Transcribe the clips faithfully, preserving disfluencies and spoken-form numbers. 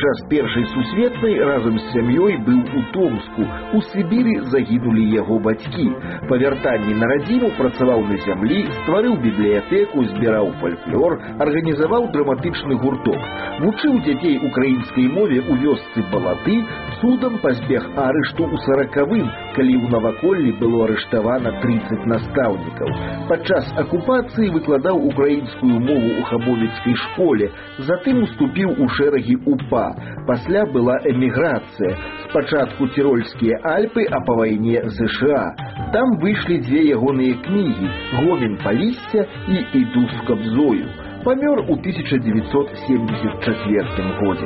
Падчас першай сусветнай разам з сям'ёй быў у Томску. У Сібіры загінулі яго бацькі. Па вяртанні на радзіму працаваў на зямлі, стварыў бібліятэку, збіраў фальклор, арганізаваў драматычны гурток. Вучыў дзяцей украінскай мове ў вёсцы Балаты, цудам пазбег арышту ў саракавым, калі ў наваколлі было арыштавана трыццаць настаўнікаў. Падчас акупацыі выкладаў украінскую мову ў хабовіцкай школе, затым уступіў у шэрагі УПА. Пасля была эміграцыя. Спачатку цірольскія Альпы, а па вайне ЗША. Там выйшлі дзве ягоныя кнігі «Гомін Палісся» і «Іду з Кабзою». Памёр у тысяча девятьсот семьдесят четвёртым годзе.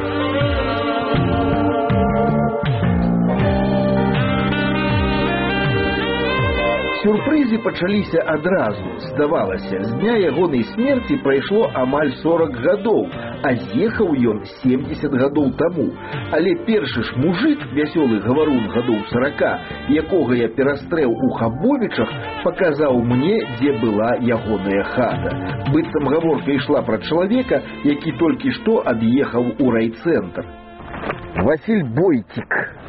Сюрпрызы пачаліся адразу. Здавалася, з дня ягонай смерці прайшло амаль сорок гадоў, а з'ехаў ён семьдесят гадоў таму. Але першы ж мужык, вясёлы гаварун гадоў сорока, якога я перастрэў у Хабовічах, паказаў мне, дзе была ягоная хата. Быццам гаворка ішла пра чалавека, які толькі што ад'ехаў у райцэнтр. Васіль Бойтик.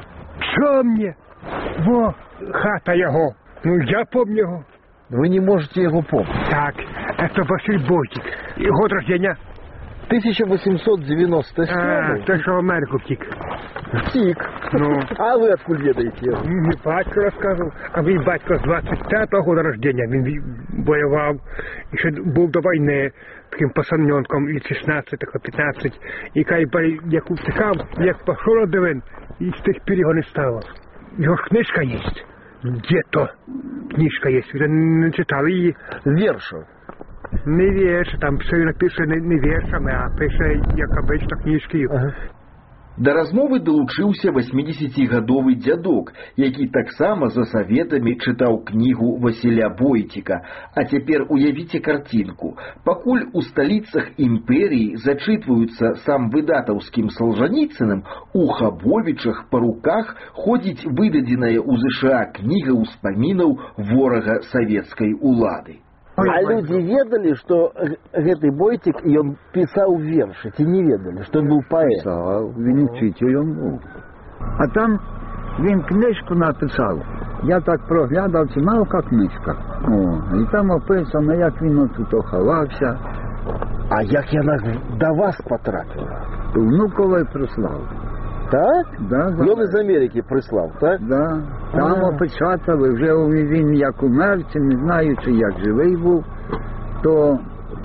Що мне? Во, хата яго. Ну, я помню его. Вы не можете его помнить? Так, это Василь Бойтик. И год рождения? тысяча восемьсот девяносто седьмой. А, той, что в Америку втік. Втік? Ну. А вы откуда ведаете? Мне батько рассказывал. А мій батько з двадцять п'ятого года рождения. Він воював. І ще був до війни таким пацаненком. І шістнадцять, п'ятнадцять. І кай, як утікав, як пішов родивин, і з тих пір його не стало. Його ж книжка є. Где-то книжка есть, вы не читали її? Вершу. Не вірш, там все написано не віршами, а пише, як обично, книжки. Ага. Да размовы далучыўся восьмидесятигадовы дзядок, які таксама за саветамі чытаў кнігу Васіля Бойтика. А цяпер уявіце карцінку. Пакуль у сталіцах імперіі зачытваюцца сам выдатаўскім Салжаніцыным, у Хабовічах па руках ходзіць выдадзеная ў ЗША кніга ўспамінаў ворага савецкай улады. А люди ведали, что гэты Бойтик, и он писал верши, ці не ведали, что он был поэт? Писал, він учитель он був. А там він книжку написав. Я так проглядав, це малка книжка. О, і там описано, як він тут ховався. А як яна до вас потрапила? Внуковий прислав. Так? Да, да. Він із Америки прислав, так? Да. Там опечатали, вже він як умер, чи не знаю, чи як живий був, то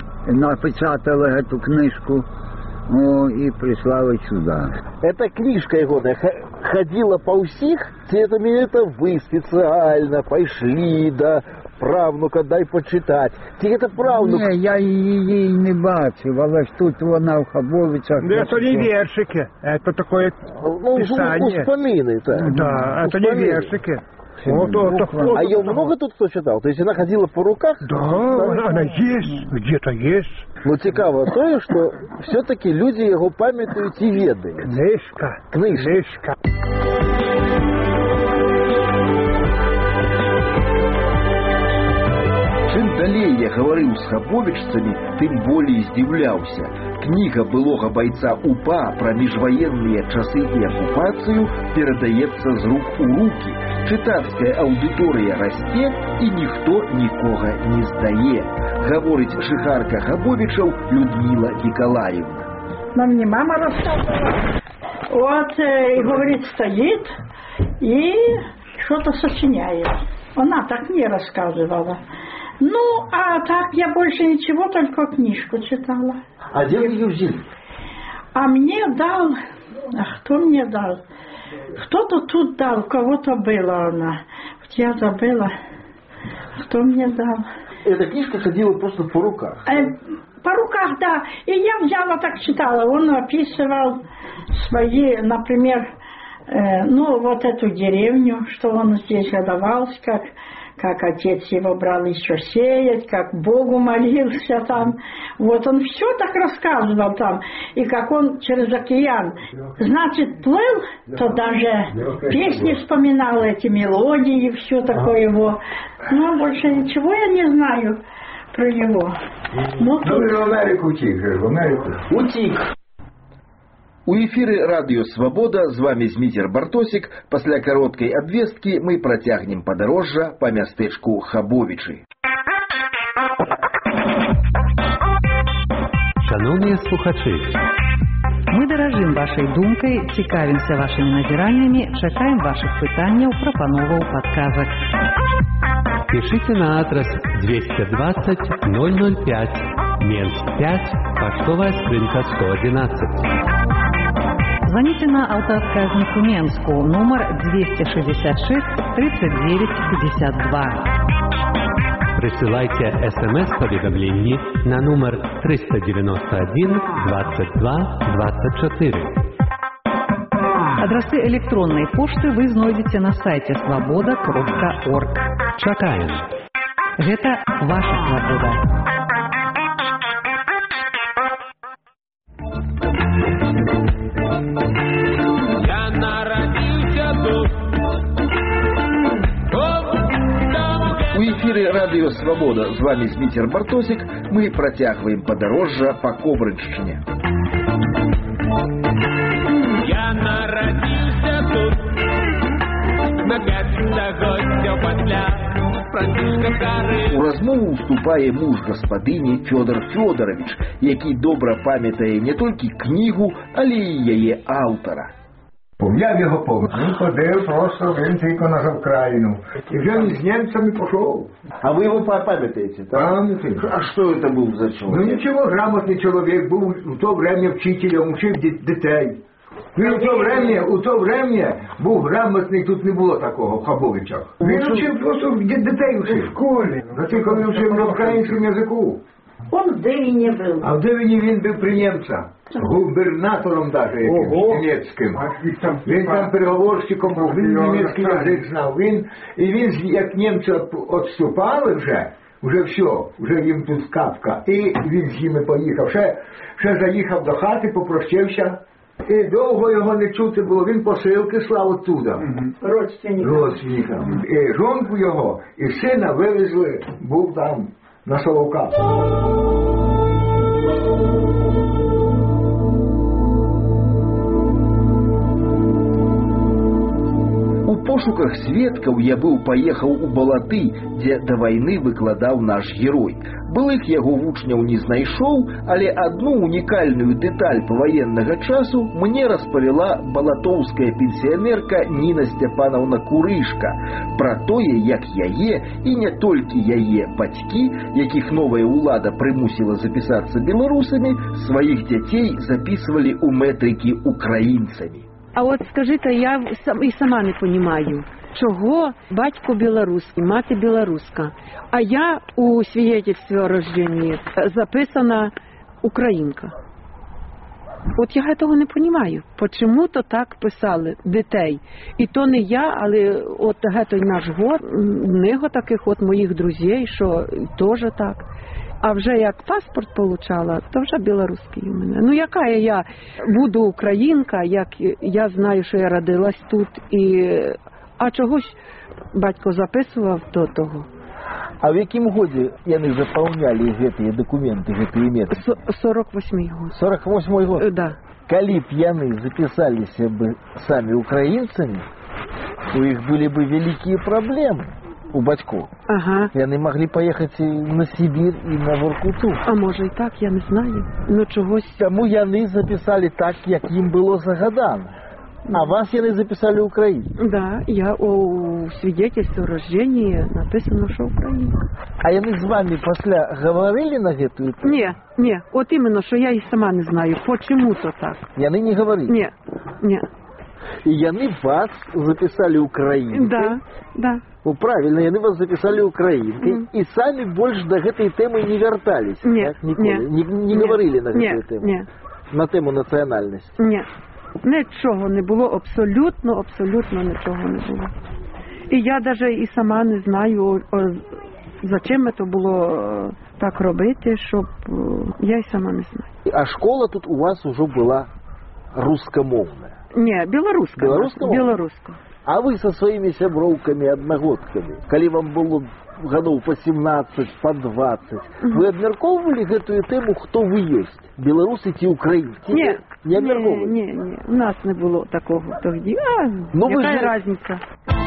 напечатали цю книжку, о, і прислали сюди. Эта книжка його ходила по всіх, чи это, это ви спеціально пішли, да, правнука дай почитати, чи это правнук? Ні, я її не бачив, але ж тут вона в Хабовичах. Да, это не вершики, это такое ну, писание. Успомины, так. Да, это не вершики. Вот, вот, вот, а вот, ее вот, много тут кто читал? То есть она ходила по руках? Да, она, она есть, где-то есть. Ну, цікаво то, что все-таки люди его памятуют и ведают. Книжка. Книжка. Чым далей я гаварыў з хабовічцамі, тым болей здзіўляўся. Кніга былога байца УПА пра міжваенныя часы і акупацыю перадаецца з рук у рукі. Чытацкая аўдыторыя расце, і ніхто нікога не здае. Гаворыць жыхарка Хабовічаў Людмила Николаевна. Нам мне мама рассказывала. Вот, и говорит, стоит и что-то сочиняет. Она так мне рассказывала. Ну, а так я больше ничего, только книжку читала. А где вы ее взяли? А мне дал, а кто мне дал? Кто-то тут дал, у кого-то была она. Вот я забыла, кто мне дал. Эта книжка ходила просто по руках? Э, по руках, да. И я взяла, так читала. Он описывал свои, например, э, ну, вот эту деревню, что он здесь годовался, как... как отец его брал еще сеять, как Богу молился там. Вот он все так рассказывал там. И как он через океан, значит, плыл, то даже песни вспоминал, эти мелодии, все такое его. Ну, больше ничего я не знаю про него. Ну, Ну, в Америку утік, в Америку. Утік. У эфіры радыё Свабода, з вами Зміцер Бартосік. Пасля кароткай абвесткі мы працягнем падарожжа па мястэчку Хабовічы. Шановні слухачі, мы даражым вашай думкай, цікавімся вашымі назіраннямі, чакаем вашых пытанняў, прапановаў, падказак. Пишите на адрес двести двадцать ноль ноль пять, Менск пять, почтовая скринка сто одиннадцать. Звоните на автоотказнику Менску, номер двести шестьдесят шесть тридцать девять пятьдесят два. Присылайте смс-поведомление на номер триста девяносто один двадцать два двадцать четыре. Адрасы электронной почты вы знойдете на сайте свобода точка орг. Чакаем. Гэта ваша свобода. Я народился тут. У эфіры радыё Свабода, з вами Зміцер Бартосік. Мы працягваем падарожжа па Кобрыншчыне. Я народился тут. На пятстагоддзя пасля французька гары. У размову уступае муж гаспадыні Фёдор Фёдорович, які добра памятае не толькі кнігу, але і яе аўтара. Я його помню. Він ходив просто, він тільки на Україну. І вже він з німцями пішов. А вы его памятаете? Пам'ятаю. А что это был за Ну человек? нічого, грамотний чоловік, був у то время вчителем, учив дітей. Він у то время, у то время був грамотний, тут не було такого в Хабовичах. Він учив просто дітей учив. В школі. За це, коли учив на українському язику. Он в Девине был. А в Девині він був при німця. Губернатором даже якимось німецьким. Він там переговорщиком був, він німецький язик знав. Він, і він, як німці відступали вже, вже все, вже їм тут капка. І він з ними поїхав. Ще, ще заїхав до хати, попрощався. І довго його не чути було. Він посилки слав оттуда. Родственникам. Родственникам. І жонку його, і сина вивезли, був там на Соловках. У пошуках сведкаў я быў паехаў у Балаты, дзе да вайны выкладаў наш герой. Былых яго вучняў не знайшоў, але адну унікальную дэталь паваеннага часу мне распавяла балатоўская пенсіянерка Ніна Сцяпанаўна Курышка пра тое, як яе і не толькі яе бацькі, якіх новая ўлада прымусіла запісацца беларусамі, сваіх дзяцей записывалі ў мэтрыкі украінцамі. А от скажи-то, я сам, і сама не розумію, чого батько білоруський, мати білоруська, а я у свідоцтві о рожденні записана українка. От я того не розумію. Чому то так писали дітей? І то не я, але от той наш гор, него таких от моїх друзів, що теж так. А вже як паспорт получала, то вже білоруський у мене. Ну яка я буду українка, як я знаю, що я родилась тут, і а чогось батько записував до того. А в якім годзе яны запаўнялі гэтыя дакументы, гэтыя метры? сорок восьмой год. сорок восьмой год? Да. Калі б яны запісаліся бы самі украінцамі, то іх былі бы вялікія праблемы у бацькоў. Ага. Яны маглі паехаць на Сібір і на Воркуту. А може і так, я не знаю. Ну чогось... Таму яны запісалі так, як ім было загадана. А вас яны записали украинцем? Да, я у свидетельстве о рождении написано, что украинка. А яны з вами пасля говорили на гэтую тему? Не, не, вот именно, что я и сама не знаю, почему-то так. Яны не говорили? Не, не. И яны вас записали украинкой? Да, да. Ну, правильно, яны вас записали украинкой, mm. и сами больше до этой темы не вертались? Нет, так, не, не, не нет, говорили на нет, эту тему? Нет. На тему національності? Ні. Нічого не було, абсолютно, абсолютно нічого не було. І я навіть і сама не знаю, за чим це було так робити, щоб я і сама не знаю. А школа тут у вас уже була рускомовна? Ні, білоруська. Білоруська? Білоруська. А вы со своими сяброўкамі-аднагодкамі, калі вам было гадоў па семнаццаць, па дваццаць, вы абмяркоўвалі гэтую тэму, хто вы ёсць? Беларусы ці украінцы? Не, не абмяркоўвалі? Не, не, не, у нас не було такого тоді. А, ну, яка же... разниця?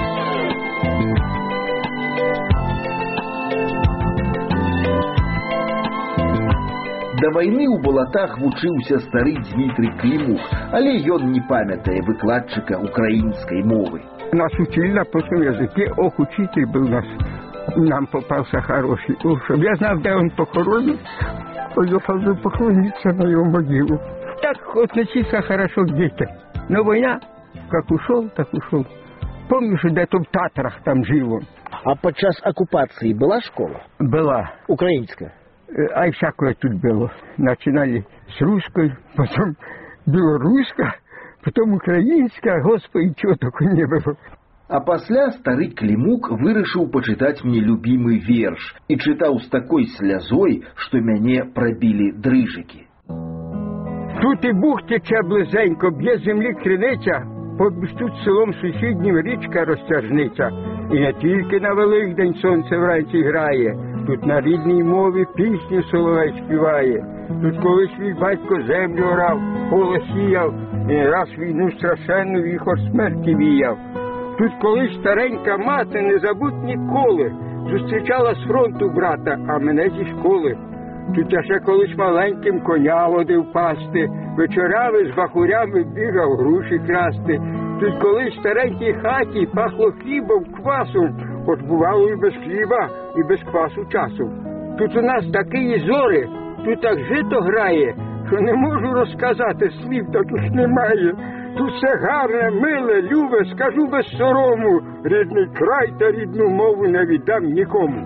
Да вайны ў балатах вучыўся стары Дмітрый Клімук, але ён не памятае выкладчыка украінскай мовы. Нас учили на польском языке, ох, учитель был нас, нам попался хороший. Ух, чтобы я знал, где он похоронен, поехал бы поклониться на его могилу. Так относиться хорошо к детям. Но война, как ушел, так ушел. Помнишь, где-то в Татрах там жил он. А подчас оккупации была школа? Была. Украинская? А и всякое тут было. Начинали с русской, потом белорусская, потом украинская, господи, чего такое не было. А пасля стары Клімук вырашыў пачытаць мне любімы верш і чытаў з такой слязой, што мяне прабілі дрыжыкі. Тут і бух тече близенько, б'є землі криниця, побіж тут селом сусіднім річка розтяжниця. І не тільки на Великдень сонце вранці грає, тут на рідній мові пісню соловей співає. Тут колись мій батько землю орав, поле сіяв, і не раз війну страшенну віхор смерті віяв. Тут колись старенька мати не забудь ніколи, зустрічала з фронту брата, а мене зі школи. Тут я ще колись маленьким коня водив пасти, вечорами з бахурями бігав груші красти. Тут колись в старенькій хаті пахло хлібом, квасом, хоч бувало і без хліба, і без квасу часу. Тут у нас такі зори, тут так жито грає, що не можу розказати, слів таких немає. Тут все гарне, миле, любе, скажу без сорому, рідний край та рідну мову не віддам нікому.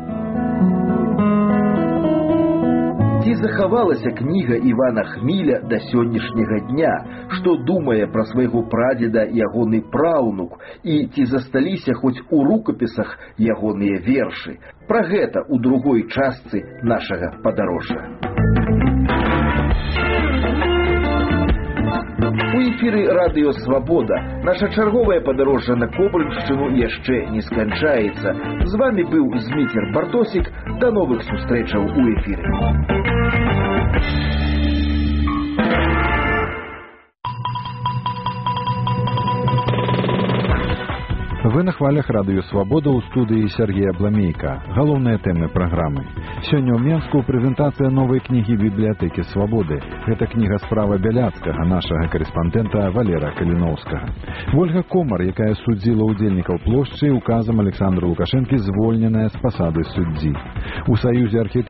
Ці захавалася кніга Івана Хміля да сённяшняга дня, што думае пра свайго прадзеда ягоны праўнук, і ці засталіся хоць у рукапісах ягоныя вершы. Пра гэта ў другой частцы нашага падарожжа. У эфіры радыё «Свабода». Наша чарговае падарожжа на Кобрыншчыну яшчэ не сканчаецца. З вамі быў Зміцер Бартосік. Да новых сустрэчаў у эфіры. Вы на хвалях радыё «Свабода» ў студыі Сергея Бламейка. Галоўныя тэмы праграмы. Сёння ў Менску прэзентацыя новай кнігі бібліятэкі «Свабоды». Гэта кніга справа Бяляцкага, нашага карэспандэнта Валера Каліноўскага. Вольга Комар, якая судзіла ўдзельнікаў плошчы, указам Александра Лукашэнкі звольненая з пасады суддзі. У Саюзе архітэктураў